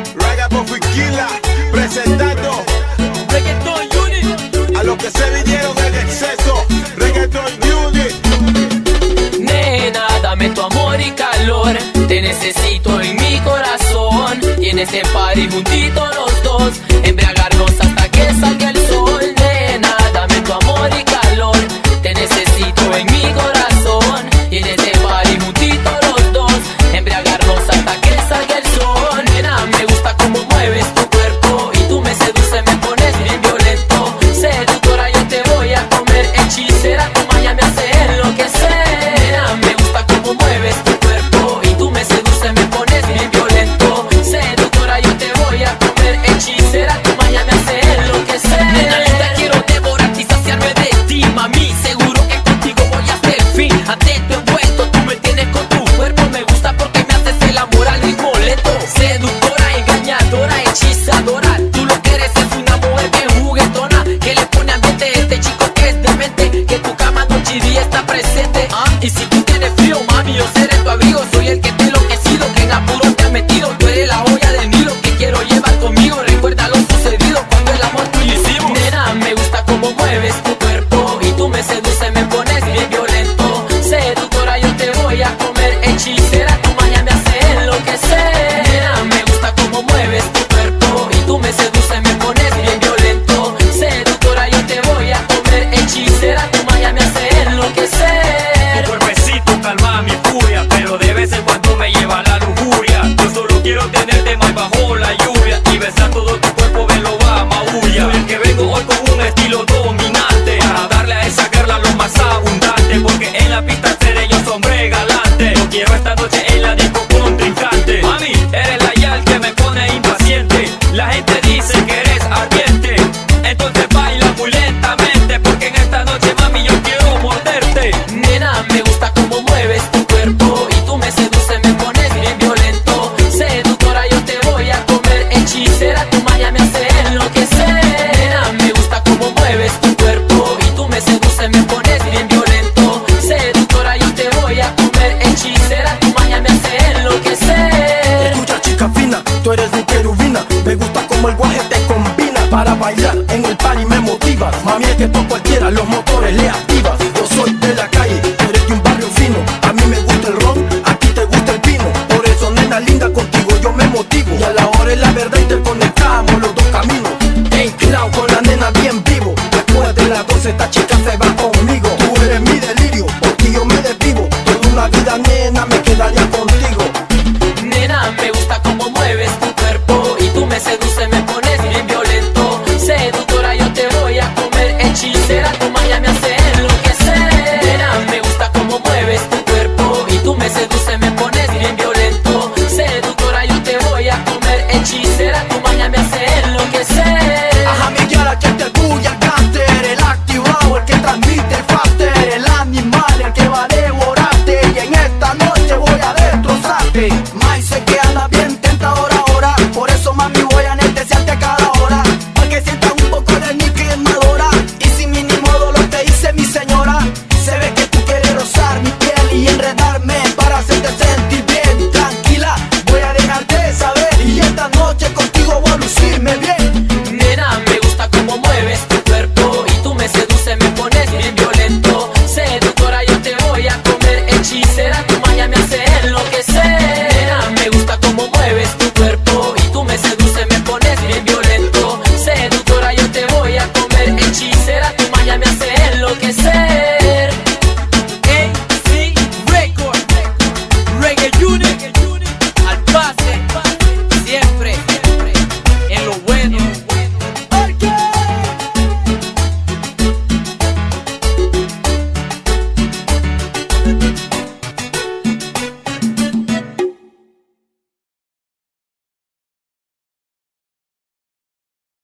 Ragapo Fuquila, presentando Reggaeton Unit. a los que se vinieron en exceso. Reggaeton Unit. Nena, dame tu amor y calor. Te necesito en mi corazón. Y en este party juntitos los dos, embriagarnos hasta que salga el sol. Nena, dame tu amor y calor. Te necesito en mi corazón. Y en este party juntitos los dos, embriagarnos hasta que salga el sol. Nena, me gusta cómo mueves tu cuerpo. Y tú me seduces, me pones bien violento. Seductora, yo te voy a comer. Hechicera, tu maña me hace enloquecer. Nena, me gusta cómo mueves tu cuerpo. Y tú me seduces, me pones bien violento. Seductora, yo te voy a comer. Hechicera, tu maña me hace enloquecer. Nena linda, quiero devorarte y saciarme de ti, mami. Seguro que contigo voy hasta el fin. Atento, envuelto, tú me tienes con tu cuerpo. Me gusta porque me haces el amor al ritmo lento. Seductora, engañadora, hechizadora. Tú lo que eres es una mujer bien juguetona, que le pone ambiente a este chico que es demente. Que tu cama noche y día está presente. Y si tú tienes frío, mami, yo seré tu abrigo. Soy el que te he enloquecido, que en apuro te has metido. Tú eres la joya del Nilo que quiero llevar conmigo. Recuerda lo sucedido cuando el amor tuyo hicimos. Nena, me gusta cómo mueves tu cuerpo. Y tú me seduces, me pones bien violento. Seductora, yo te voy a comer. Hechicera, tu maña me hace enloquecer. Nena, me gusta cómo mueves tu cuerpo. Y tú me seduces, me pones bien violento. Seductora, yo te voy a comer. Hechicera, tu maña me hace enloquecer. Tu cuerpecito calma mi furia, pero de vez en cuando me lleva la lujuria. Yo solo quiero tenerte más bajo la lluvia y besar todo tu cuerpo, ven lo va, maulla. Soy el que vengo hoy con un estilo dominante, para darle a esa girla lo más abundante, porque en la pista seré yo hombre galante. Yo quiero esta noche en la disco contrincante. Mami, eres la yal que me pone impaciente. La gente dice que eres ardiente, entonces baila muy lentamente, porque en esta noche, mami, yo quiero morderte. Nena, me gusta cómo mueves tu cuerpo. Y tú me seduces, me pones bien violento. Seductora, yo te voy a comer. Hechicera, tu maña me hace enloquecer. Nena, me gusta cómo mueves tu cuerpo. Y tú me seduces, me pones bien violento. Seductora, yo te voy a comer. Hechicera, tu maña me hace enloquecer. Escucha, chica fina, tú eres mi querubina. Me gusta como el guaje te combina. Para bailar en el party me motivas. Mami, es que tú cualquiera los motores le activas.